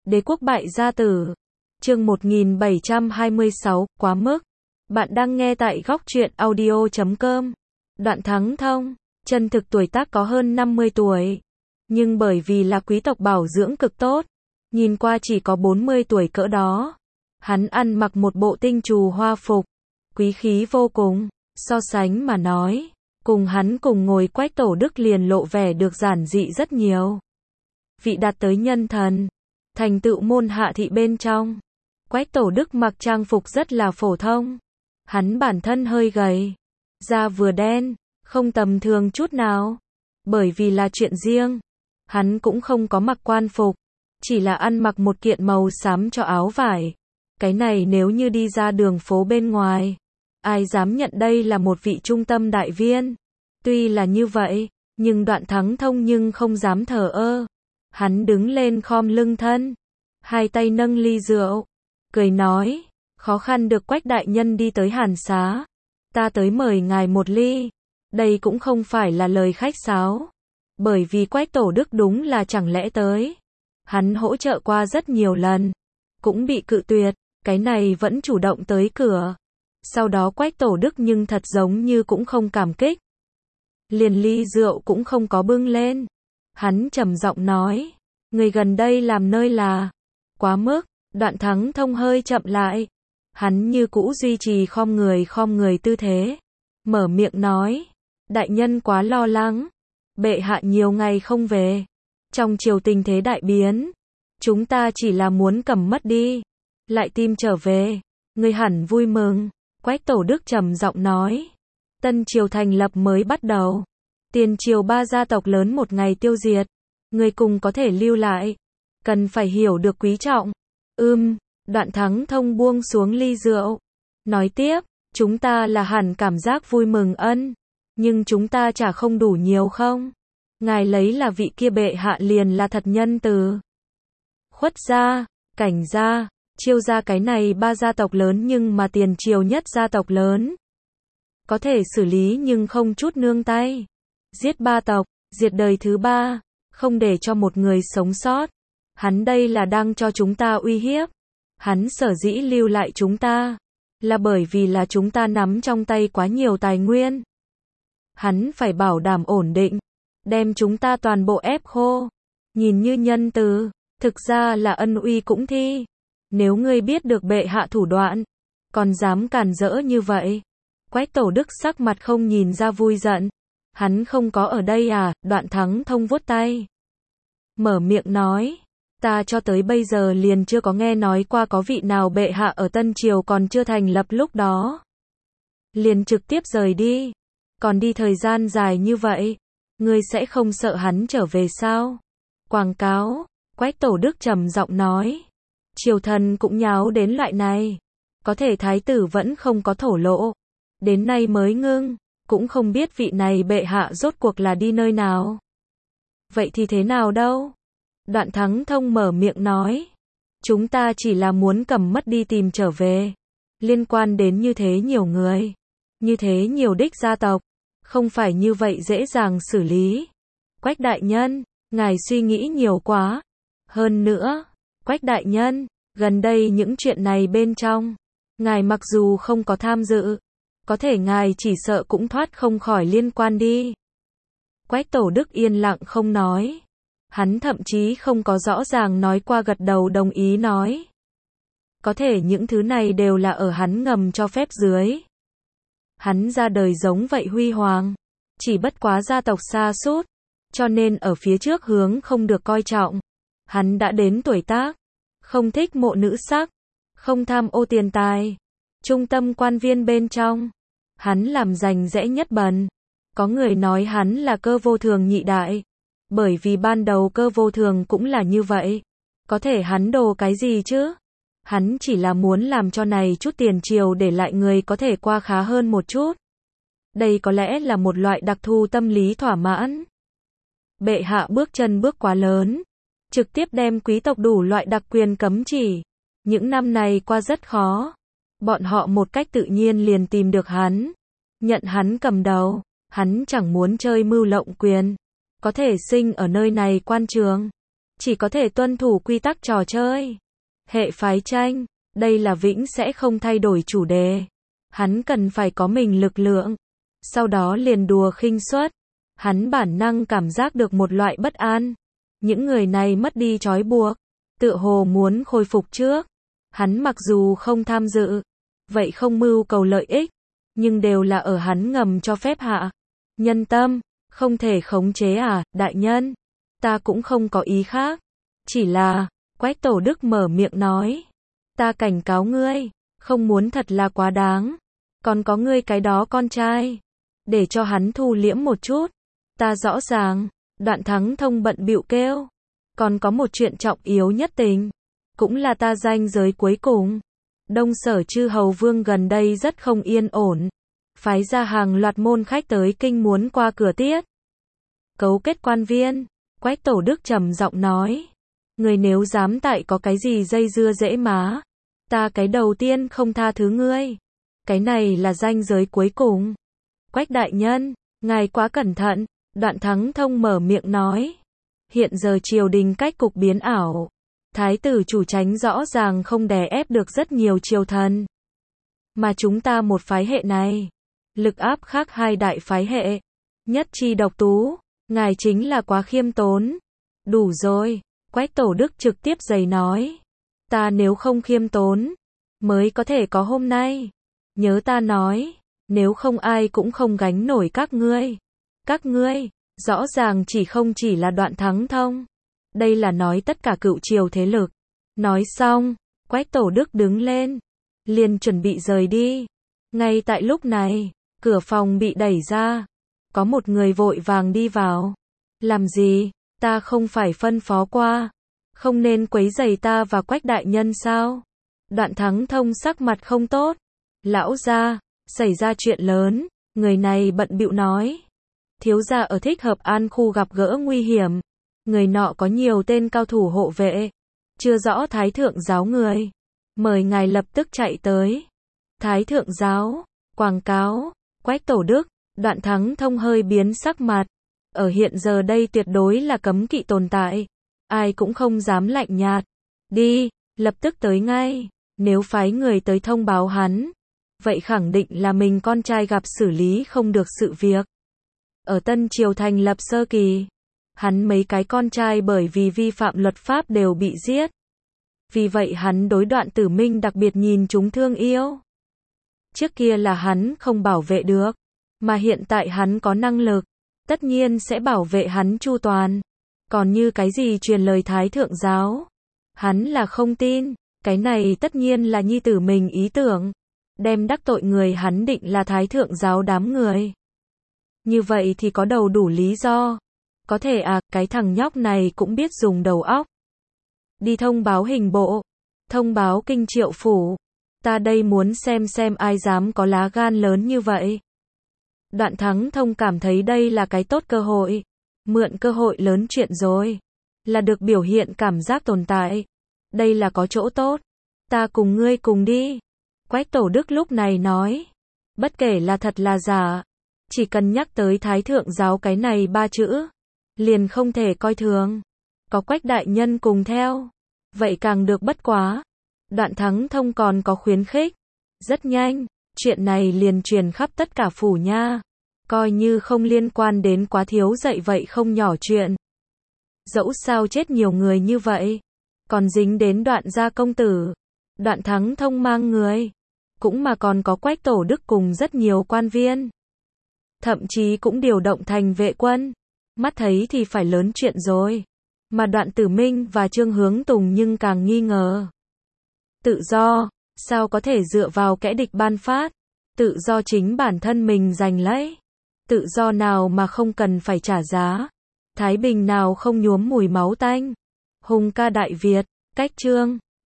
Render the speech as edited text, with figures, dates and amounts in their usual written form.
Đế quốc bại gia tử. Chương 1726, quá mức. Bạn đang nghe tại góc truyện audio.com. Đoạn Thắng Thông, chân thực tuổi tác có hơn 50 tuổi. Nhưng bởi vì là quý tộc bảo dưỡng cực tốt, nhìn qua chỉ có 40 tuổi cỡ đó. Hắn ăn mặc một bộ tinh trù hoa phục, quý khí vô cùng, so sánh mà nói, cùng hắn cùng ngồi Quách Tổ Đức liền lộ vẻ được giản dị rất nhiều. Vị đạt tới nhân thần, thành tựu môn hạ thị bên trong. Quách Tổ Đức mặc trang phục rất là phổ thông. Hắn bản thân hơi gầy, da vừa đen, không tầm thường chút nào. Bởi vì là chuyện riêng, hắn cũng không có mặc quan phục, chỉ là ăn mặc một kiện màu xám cho áo vải. Cái này nếu như đi ra đường phố bên ngoài, ai dám nhận đây là một vị trung tâm đại viên. Tuy là như vậy, nhưng Đoạn Thắng Thông nhưng không dám thờ ơ. Hắn đứng lên khom lưng thân, hai tay nâng ly rượu, cười nói, khó khăn được Quách đại nhân đi tới Hàn Xá, ta tới mời ngài một ly. Đây cũng không phải là lời khách sáo, bởi vì Quách Tổ Đức đúng là chẳng lẽ tới. Hắn hỗ trợ qua rất nhiều lần, cũng bị cự tuyệt, cái này vẫn chủ động tới cửa. Sau đó Quách Tổ Đức nhưng thật giống như cũng không cảm kích. Liền ly rượu cũng không có bưng lên. Hắn trầm giọng nói, người gần đây làm nơi là quá mức. Đoạn Thắng Thông hơi chậm lại. Hắn như cũ duy trì khom người tư thế. Mở miệng nói, đại nhân quá lo lắng. Bệ hạ nhiều ngày không về. Trong triều tình thế đại biến, chúng ta chỉ là muốn cầm mất đi, lại tìm trở về. Người hẳn vui mừng. Quách Tổ Đức trầm giọng nói, tân triều thành lập mới bắt đầu. Tiền triều 3 gia tộc lớn một ngày tiêu diệt. Người cùng có thể lưu lại, cần phải hiểu được quý trọng. Đoạn Thắng Thông buông xuống ly rượu, nói tiếp, chúng ta là hẳn cảm giác vui mừng nhưng chúng ta chả không đủ nhiều không? Ngài lấy là vị kia bệ hạ liền là thật nhân từ. Khuất gia, Cảnh gia, Chiêu gia cái này 3 gia tộc lớn nhưng mà tiền triều nhất gia tộc lớn. Có thể xử lý nhưng không chút nương tay. Giết 3 tộc, diệt đời thứ 3, không để cho một người sống sót. Hắn đây là đang cho chúng ta uy hiếp. Hắn sở dĩ lưu lại chúng ta, là bởi vì là chúng ta nắm trong tay quá nhiều tài nguyên. Hắn phải bảo đảm ổn định, đem chúng ta toàn bộ ép khô. Nhìn như nhân từ, thực ra là ân uy cũng thi. Nếu ngươi biết được bệ hạ thủ đoạn, còn dám cản rỡ như vậy. Quách Tổ Đức sắc mặt không nhìn ra vui giận. Hắn không có ở đây à? Đoạn Thắng Thông vuốt tay, mở miệng nói, ta cho tới bây giờ liền chưa có nghe nói qua có vị nào bệ hạ ở Tân Triều còn chưa thành lập lúc đó liền trực tiếp rời đi. Còn đi thời gian dài như vậy, ngươi sẽ không sợ hắn trở về sao? Quảng cáo. Quách Tổ Đức trầm giọng nói, triều thần cũng nháo đến loại này. Có thể thái tử vẫn không có thổ lộ, đến nay mới ngưng, cũng không biết vị này bệ hạ rốt cuộc là đi nơi nào. Vậy thì thế nào đâu? Đoạn Thắng Thông mở miệng nói, chúng ta chỉ là muốn cầm mất đi tìm trở về. Liên quan đến như thế nhiều người, như thế nhiều đích gia tộc, không phải như vậy dễ dàng xử lý. Quách đại nhân, ngài suy nghĩ nhiều quá. Hơn nữa, Quách đại nhân, gần đây những chuyện này bên trong, ngài mặc dù không có tham dự, có thể ngài chỉ sợ cũng thoát không khỏi liên quan đi. Quách Tổ Đức yên lặng không nói. Hắn thậm chí không có rõ ràng nói qua, gật đầu đồng ý nói. Có thể những thứ này đều là ở hắn ngầm cho phép dưới. Hắn ra đời giống vậy huy hoàng, chỉ bất quá gia tộc sa sút, cho nên ở phía trước hướng không được coi trọng. Hắn đã đến tuổi tác, không thích mộ nữ sắc, không tham ô tiền tài. Trung tâm quan viên bên trong, hắn làm rành rẽ nhất bần. Có người nói hắn là Cơ Vô Thường nhị đại, bởi vì ban đầu Cơ Vô Thường cũng là như vậy. Có thể hắn đồ cái gì chứ? Hắn chỉ là muốn làm cho này chút tiền triều để lại người có thể qua khá hơn một chút. Đây có lẽ là một loại đặc thù tâm lý thỏa mãn. Bệ hạ bước chân bước quá lớn, trực tiếp đem quý tộc đủ loại đặc quyền cấm chỉ. Những năm này qua rất khó. Bọn họ một cách tự nhiên liền tìm được hắn, nhận hắn cầm đầu. Hắn chẳng muốn chơi mưu lộng quyền, có thể sinh ở nơi này quan trường, chỉ có thể tuân thủ quy tắc trò chơi. Hệ phái tranh, đây là vĩnh sẽ không thay đổi chủ đề. Hắn cần phải có mình lực lượng. Sau đó liền đùa khinh suất. Hắn bản năng cảm giác được một loại bất an. Những người này mất đi trói buộc, tựa hồ muốn khôi phục trước. Hắn mặc dù không tham dự, vậy không mưu cầu lợi ích, nhưng đều là ở hắn ngầm cho phép hạ. Nhân tâm, không thể khống chế à, đại nhân? Ta cũng không có ý khác. Chỉ là, Quách Tổ Đức mở miệng nói. Ta cảnh cáo ngươi, không muốn thật là quá đáng. Còn có ngươi cái đó con trai. Để cho hắn thu liễm một chút. Ta rõ ràng, Đoạn Thắng Thông bận bịu kêu. Còn có một chuyện trọng yếu nhất tình. Cũng là ta ranh giới cuối cùng. Đông Sở Chư Hầu Vương gần đây rất không yên ổn. Phái ra hàng loạt môn khách tới kinh muốn qua cửa tiết. Cấu kết quan viên. Quách Tổ Đức trầm giọng nói. Người nếu dám tại có cái gì dây dưa dễ má. Ta cái đầu tiên không tha thứ ngươi. Cái này là ranh giới cuối cùng. Quách đại nhân, ngài quá cẩn thận. Đoạn Thắng Thông mở miệng nói. Hiện giờ triều đình cách cục biến ảo. Thái tử chủ tránh rõ ràng không đè ép được rất nhiều triều thần. Mà chúng ta một phái hệ này. Lực áp khác hai đại phái hệ. Nhất chi độc tú. Ngài chính là quá khiêm tốn. Đủ rồi. Quách Tổ Đức trực tiếp giày nói. Ta nếu không khiêm tốn, mới có thể có hôm nay. Nhớ ta nói, nếu không ai cũng không gánh nổi các ngươi. Các ngươi, rõ ràng không chỉ là Đoạn Thắng Thông. Đây là nói tất cả cựu triều thế lực. Nói xong, Quách Tổ Đức đứng lên, liền chuẩn bị rời đi. Ngay tại lúc này, cửa phòng bị đẩy ra. Có một người vội vàng đi vào. Làm gì? Ta không phải phân phó qua. Không nên quấy rầy ta và Quách đại nhân sao? Đoạn Thắng Thông sắc mặt không tốt. Lão gia, xảy ra chuyện lớn. Người này bận bịu nói. Thiếu gia ở Thích Hợp An khu gặp gỡ nguy hiểm. Người nọ có nhiều tên cao thủ hộ vệ. Chưa rõ Thái Thượng Giáo người. Mời ngài lập tức chạy tới. Thái Thượng Giáo, quảng cáo, Quách Tổ Đức, Đoạn Thắng Thông hơi biến sắc mặt. Ở hiện giờ đây tuyệt đối là cấm kỵ tồn tại. Ai cũng không dám lạnh nhạt. Đi, lập tức tới ngay. Nếu phái người tới thông báo hắn, vậy khẳng định là mình con trai gặp xử lý không được sự việc. Ở Tân Triều thành lập sơ kỳ, hắn mấy cái con trai bởi vì vi phạm luật pháp đều bị giết. Vì vậy hắn đối Đoạn Tử Minh đặc biệt nhìn chúng thương yêu. Trước kia là hắn không bảo vệ được, mà hiện tại hắn có năng lực, tất nhiên sẽ bảo vệ hắn chu toàn. Còn như cái gì truyền lời Thái Thượng Giáo, hắn là không tin, cái này tất nhiên là nhi tử mình ý tưởng. Đem đắc tội người hắn định là Thái Thượng Giáo đám người. Như vậy thì có đầu đủ lý do. Có thể à, cái thằng nhóc này cũng biết dùng đầu óc. Đi thông báo hình bộ, thông báo kinh Triệu phủ. Ta đây muốn xem ai dám có lá gan lớn như vậy. Đoạn Thắng Thông cảm thấy đây là cái tốt cơ hội. Mượn cơ hội lớn chuyện rồi. Là được biểu hiện cảm giác tồn tại. Đây là có chỗ tốt. Ta cùng ngươi cùng đi. Quách Tổ Đức lúc này nói. Bất kể là thật là giả. Chỉ cần nhắc tới Thái Thượng Giáo cái này ba chữ. Liền không thể coi thường. Có Quách đại nhân cùng theo. Vậy càng được bất quá. Đoạn Thắng Thông còn có khuyến khích. Rất nhanh. Chuyện này liền truyền khắp tất cả phủ nha. Coi như không liên quan đến Quá Thiếu dạy vậy không nhỏ chuyện. Dẫu sao chết nhiều người như vậy. Còn dính đến Đoạn gia công tử. Đoạn Thắng Thông mang người. Cũng mà còn có Quách Tổ Đức cùng rất nhiều quan viên. Thậm chí cũng điều động thành vệ quân. Mắt thấy thì phải lớn chuyện rồi. Mà Đoạn Tử Minh và Trương Hướng Tùng nhưng càng nghi ngờ. Tự do, sao có thể dựa vào kẻ địch ban phát? Tự do chính bản thân mình giành lấy. Tự do nào mà không cần phải trả giá? Thái bình nào không nhuốm mùi máu tanh? Hùng ca Đại Việt, cách chương